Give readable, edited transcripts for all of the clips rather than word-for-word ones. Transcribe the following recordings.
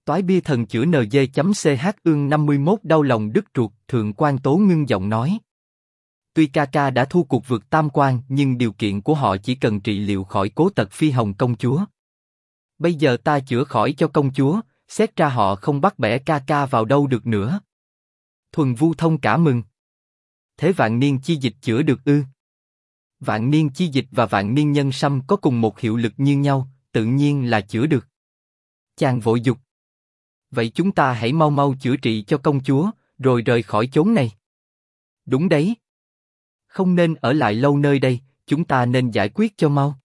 Toái bia thần chữa NG.ch ương 51 đau lòng đứt ruột, Thượng quan Tố ngưng giọng nói. Tuy ca ca đã thua cuộc vượt tam quan nhưng điều kiện của họ chỉ cần trị liệu khỏi cố tật Phi Hồng công chúa. Bây giờ ta chữa khỏi cho công chúa, xét ra họ không bắt bẻ ca ca vào đâu được nữa. Thuần Vu Thông cả mừng. Thế vạn niên chi dịch chữa được ư? Vạn niên chi dịch và vạn niên nhân sâm có cùng một hiệu lực như nhau, tự nhiên là chữa được. Chàng vội dục. Vậy chúng ta hãy mau mau chữa trị cho công chúa, rồi rời khỏi chốn này. Đúng đấy. Không nên ở lại lâu nơi đây, chúng ta nên giải quyết cho mau.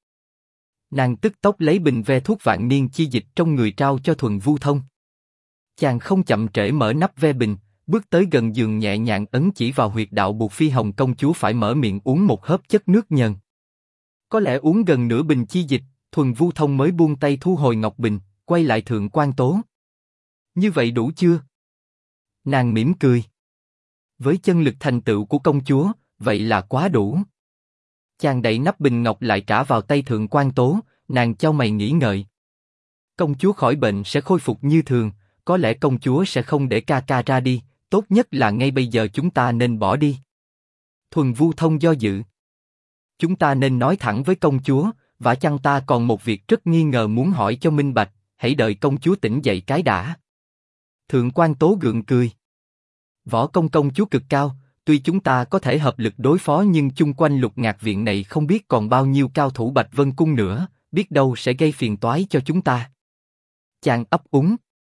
Nàng tức tốc lấy bình ve thuốc vạn niên chi dịch trong người trao cho Thuần Vu Thông. Chàng không chậm trễ mở nắp ve bình, bước tới gần giường nhẹ nhàng ấn chỉ vào huyệt đạo buộc Phi Hồng công chúa phải mở miệng uống một hớp chất nước nhờn. Có lẽ uống gần nửa bình chi dịch, Thuần Vu Thông mới buông tay thu hồi ngọc bình, quay lại Thượng quan Tố. Như vậy đủ chưa? Nàng mỉm cười. Với chân lực thành tựu của công chúa, vậy là quá đủ. Chàng đậy nắp bình ngọc lại trả vào tay Thượng quan Tố, nàng chau mày nghĩ ngợi. Công chúa khỏi bệnh sẽ khôi phục như thường, có lẽ công chúa sẽ không để ca ca ra đi, tốt nhất là ngay bây giờ chúng ta nên bỏ đi. Thuần Vu Thông do dự. Chúng ta nên nói thẳng với công chúa, vả chăng ta còn một việc rất nghi ngờ muốn hỏi cho minh bạch, hãy đợi công chúa tỉnh dậy cái đã. Thượng quan Tố gượng cười. Võ công công chúa cực cao, tuy chúng ta có thể hợp lực đối phó nhưng chung quanh Lục Ngạc viện này không biết còn bao nhiêu cao thủ Bạch Vân cung nữa, biết đâu sẽ gây phiền toái cho chúng ta. Chàng ấp úng.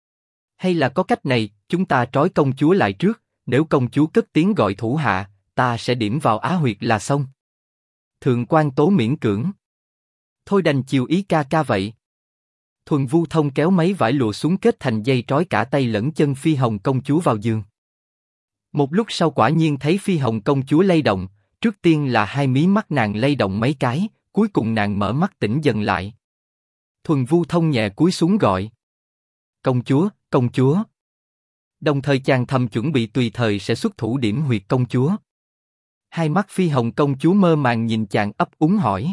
Hay là có cách này, chúng ta trói công chúa lại trước, nếu công chúa cất tiếng gọi thủ hạ, ta sẽ điểm vào á huyệt là xong. Thượng quan Tố miễn cưỡng. Thôi đành chiều ý ca ca vậy. Thuần Vu Thông kéo mấy vải lụa xuống kết thành dây trói cả tay lẫn chân Phi Hồng công chúa vào giường. Một lúc sau quả nhiên thấy Phi Hồng công chúa lay động, trước tiên là hai mí mắt nàng lay động mấy cái, cuối cùng nàng mở mắt tỉnh dần lại. Thuần Vu Thông nhẹ cúi xuống gọi. Công chúa, công chúa. Đồng thời chàng thầm chuẩn bị tùy thời sẽ xuất thủ điểm huyệt công chúa. Hai mắt Phi Hồng công chúa mơ màng nhìn chàng ấp úng hỏi.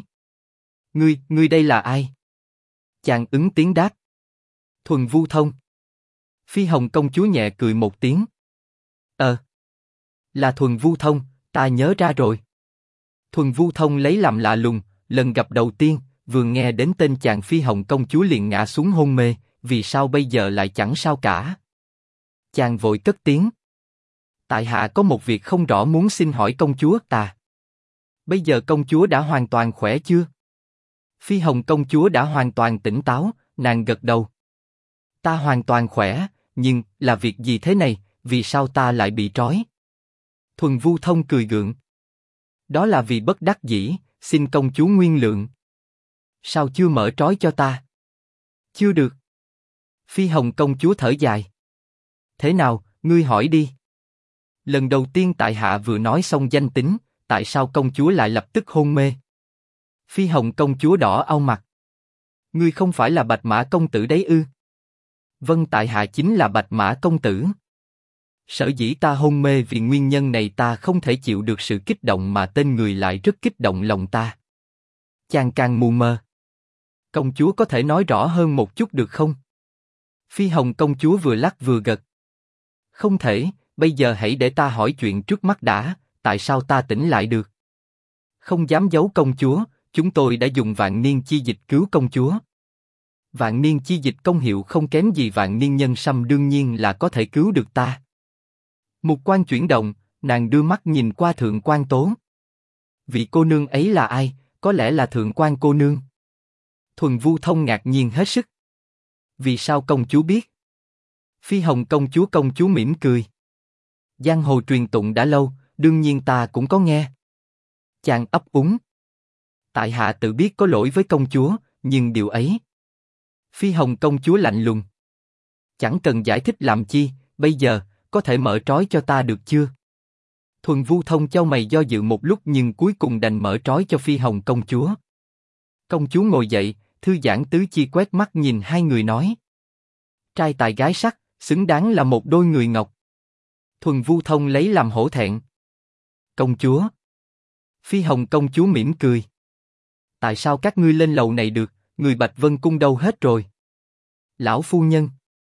Ngươi đây là ai? Chàng ứng tiếng đáp. Thuần Vu Thông. Phi Hồng công chúa nhẹ cười một tiếng. Là Thuần Vu Thông, ta nhớ ra rồi. Thuần Vu Thông lấy làm lạ lùng, lần gặp đầu tiên, vừa nghe đến tên chàng Phi Hồng công chúa liền ngã xuống hôn mê, vì sao bây giờ lại chẳng sao cả. Chàng vội cất tiếng. Tại hạ có một việc không rõ muốn xin hỏi công chúa ta. Bây giờ công chúa đã hoàn toàn khỏe chưa? Phi Hồng công chúa đã hoàn toàn tỉnh táo, nàng gật đầu. Ta hoàn toàn khỏe, nhưng là việc gì thế này, vì sao ta lại bị trói? Thuần Vu Thông cười gượng. Đó là vì bất đắc dĩ, xin công chúa nguyên lượng. Sao chưa mở trói cho ta? Chưa được. Phi Hồng công chúa thở dài. Thế nào, ngươi hỏi đi. Lần đầu tiên tại hạ vừa nói xong danh tính, tại sao công chúa lại lập tức hôn mê? Phi Hồng công chúa đỏ au mặt. Ngươi không phải là Bạch Mã công tử đấy ư? Vâng, tại hạ chính là Bạch Mã công tử. Sở dĩ ta hôn mê vì nguyên nhân này, ta không thể chịu được sự kích động mà tên người lại rất kích động lòng ta. Chàng càng mù mờ. Công chúa có thể nói rõ hơn một chút được không? Phi Hồng công chúa vừa lắc vừa gật. Không thể, bây giờ hãy để ta hỏi chuyện trước mắt đã, tại sao ta tỉnh lại được? Không dám giấu công chúa, chúng tôi đã dùng vạn niên chi dịch cứu công chúa. Vạn niên chi dịch công hiệu không kém gì vạn niên nhân sâm, đương nhiên là có thể cứu được ta. Mục quan chuyển động, nàng đưa mắt nhìn qua Thượng quan Tố. Vị cô nương ấy là ai? Có lẽ là Thượng quan cô nương. Thuần Vu Thông ngạc nhiên hết sức. Vì sao công chúa biết? Phi Hồng công chúa mỉm cười. Giang hồ truyền tụng đã lâu, đương nhiên ta cũng có nghe. Chàng ấp úng. Tại hạ tự biết có lỗi với công chúa, nhưng điều ấy. Phi Hồng công chúa lạnh lùng. Chẳng cần giải thích làm chi, bây giờ, có thể mở trói cho ta được chưa? Thuần Vu Thông chau mày do dự một lúc nhưng cuối cùng đành mở trói cho Phi Hồng công chúa. Công chúa ngồi dậy, thư giãn tứ chi quét mắt nhìn hai người nói. Trai tài gái sắc, xứng đáng là một đôi người ngọc. Thuần Vu Thông lấy làm hổ thẹn. Công chúa. Phi Hồng công chúa mỉm cười. Tại sao các ngươi lên lầu này được, người Bạch Vân cung đâu hết rồi? Lão phu nhân.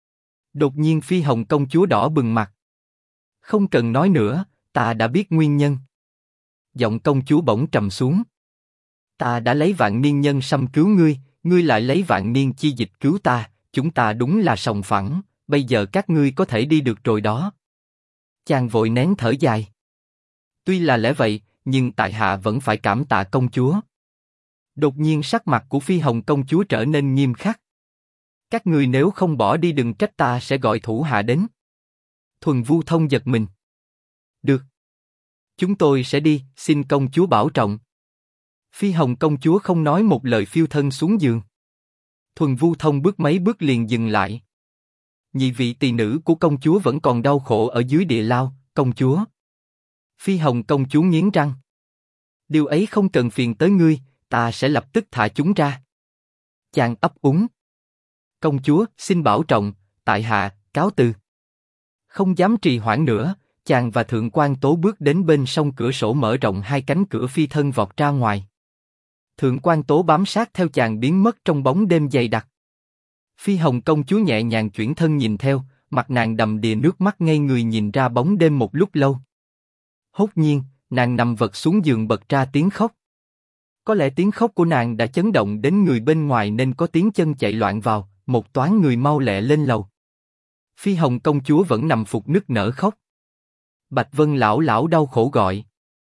Đột nhiên Phi Hồng công chúa đỏ bừng mặt. Không cần nói nữa, ta đã biết nguyên nhân. Giọng công chúa bỗng trầm xuống. Ta đã lấy vạn niên nhân sâm cứu ngươi, ngươi lại lấy vạn niên chi dịch cứu ta, chúng ta đúng là sòng phẳng, bây giờ các ngươi có thể đi được rồi đó. Chàng vội nén thở dài. Tuy là lẽ vậy, nhưng tại hạ vẫn phải cảm tạ công chúa. Đột nhiên sắc mặt của Phi Hồng công chúa trở nên nghiêm khắc. Các ngươi nếu không bỏ đi đừng trách ta sẽ gọi thủ hạ đến. Thuần Vu Thông giật mình. Được. Chúng tôi sẽ đi, xin công chúa bảo trọng. Phi Hồng công chúa không nói một lời phiêu thân xuống giường. Thuần Vu Thông bước mấy bước liền dừng lại. Nhị vị tỳ nữ của công chúa vẫn còn đau khổ ở dưới địa lao, công chúa. Phi Hồng công chúa nghiến răng. Điều ấy không cần phiền tới ngươi, ta sẽ lập tức thả chúng ra. Chàng ấp úng. Công chúa, xin bảo trọng, tại hạ, cáo từ. Không dám trì hoãn nữa, chàng và Thượng quan Tố bước đến bên sông cửa sổ mở rộng hai cánh cửa phi thân vọt ra ngoài. Thượng quan Tố bám sát theo chàng biến mất trong bóng đêm dày đặc. Phi Hồng công chúa nhẹ nhàng chuyển thân nhìn theo, mặt nàng đầm đìa nước mắt ngây người nhìn ra bóng đêm một lúc lâu. Hốt nhiên, nàng nằm vật xuống giường bật ra tiếng khóc. Có lẽ tiếng khóc của nàng đã chấn động đến người bên ngoài nên có tiếng chân chạy loạn vào, một toán người mau lẹ lên lầu. Phi Hồng công chúa vẫn nằm phục nức nở khóc. Bạch Vân lão lão đau khổ gọi.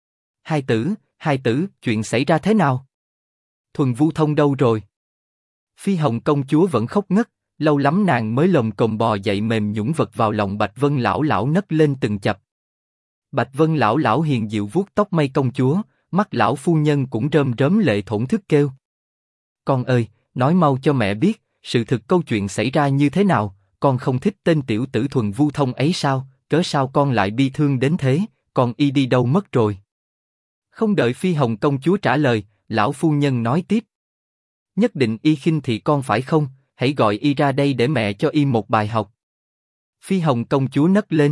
Hai tử, chuyện xảy ra thế nào? Thuần Vu Thông đâu rồi? Phi Hồng công chúa vẫn khóc ngất, lâu lắm nàng mới lồm cồm bò dậy mềm nhũn vật vào lòng Bạch Vân lão lão nấc lên từng chập. Bạch Vân lão lão hiền dịu vuốt tóc mây công chúa, mắt lão phu nhân cũng rơm rớm lệ thổn thức kêu. Con ơi, nói mau cho mẹ biết, sự thực câu chuyện xảy ra như thế nào, con không thích tên tiểu tử Thuần Vu Thông ấy sao, cớ sao con lại bi thương đến thế, con y đi đâu mất rồi? Không đợi Phi Hồng công chúa trả lời, lão phu nhân nói tiếp. Nhất định y khinh thị con phải không, hãy gọi y ra đây để mẹ cho y một bài học. Phi Hồng công chúa nấc lên.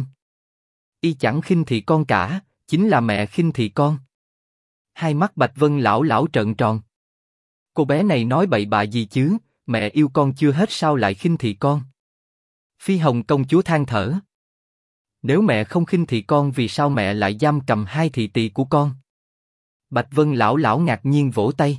Y chẳng khinh thị con cả, chính là mẹ khinh thị con. Hai mắt Bạch Vân lão lão trợn tròn. Cô bé này nói bậy bạ gì chứ, mẹ yêu con chưa hết sao lại khinh thị con? Phi Hồng công chúa than thở. Nếu mẹ không khinh thị con vì sao mẹ lại giam cầm hai thị tỳ của con? Bạch Vân lão lão ngạc nhiên vỗ tay.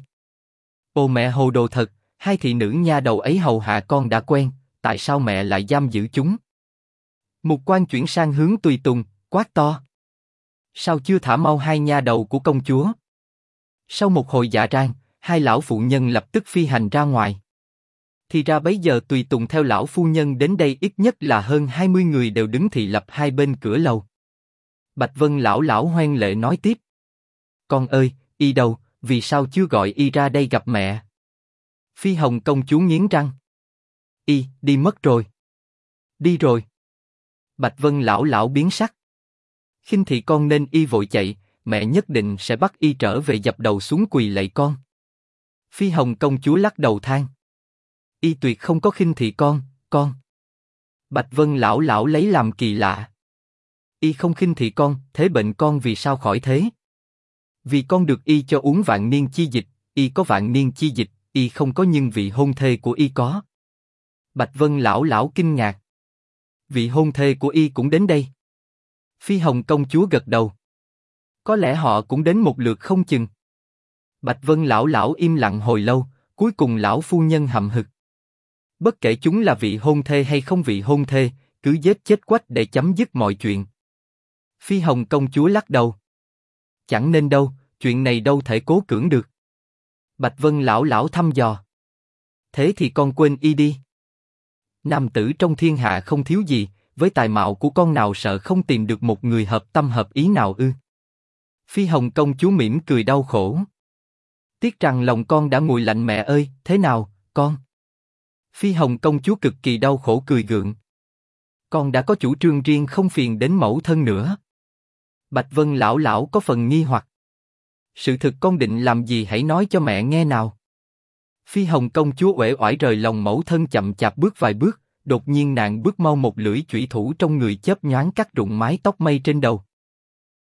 Ồ mẹ hồ đồ thật, hai thị nữ nha đầu ấy hầu hạ con đã quen, tại sao mẹ lại giam giữ chúng? Mục Quan chuyển sang hướng Tùy Tùng, quát to. Sao chưa thả mau hai nha đầu của công chúa? Sau một hồi dạ rang, hai lão phụ nhân lập tức phi hành ra ngoài. Thì ra bấy giờ Tùy Tùng theo lão phu nhân đến đây ít nhất là hơn 20 người đều đứng thị lập hai bên cửa lầu. Bạch Vân lão lão hoen lệ nói tiếp. Con ơi, y đâu, vì sao chưa gọi y ra đây gặp mẹ? Phi Hồng công chúa nghiến răng. Y, đi mất rồi. Đi rồi. Bạch Vân lão lão biến sắc. Khinh thị con nên y vội chạy, mẹ nhất định sẽ bắt y trở về dập đầu xuống quỳ lạy con. Phi Hồng công chúa lắc đầu than. Y tuyệt không có khinh thị con. Bạch Vân lão lão lấy làm kỳ lạ. Y không khinh thị con, thế bệnh con vì sao khỏi thế? Vì con được y cho uống vạn niên chi dịch, y có vạn niên chi dịch, y không có nhưng vị hôn thê của y có. Bạch Vân lão lão kinh ngạc. Vị hôn thê của y cũng đến đây. Phi Hồng công chúa gật đầu. Có lẽ họ cũng đến một lượt không chừng. Bạch Vân lão lão im lặng hồi lâu, cuối cùng lão phu nhân hậm hực. Bất kể chúng là vị hôn thê hay không vị hôn thê, cứ giết chết quách để chấm dứt mọi chuyện. Phi Hồng công chúa lắc đầu. Chẳng nên đâu, chuyện này đâu thể cố cưỡng được. Bạch Vân lão lão thăm dò. Thế thì con quên y đi. Nam tử trong thiên hạ không thiếu gì, với tài mạo của con nào sợ không tìm được một người hợp tâm hợp ý nào ư? Phi Hồng công chúa mỉm cười đau khổ. Tiếc rằng lòng con đã nguội lạnh mẹ ơi, thế nào, con? Phi Hồng công chúa cực kỳ đau khổ cười gượng. Con đã có chủ trương riêng không phiền đến mẫu thân nữa. Bạch Vân lão lão có phần nghi hoặc. Sự thực con định làm gì hãy nói cho mẹ nghe nào. Phi Hồng công chúa uể oải rời lòng mẫu thân chậm chạp bước vài bước, đột nhiên nàng bước mau một lưỡi chủy thủ trong người chớp nhoáng cắt rụng mái tóc mây trên đầu,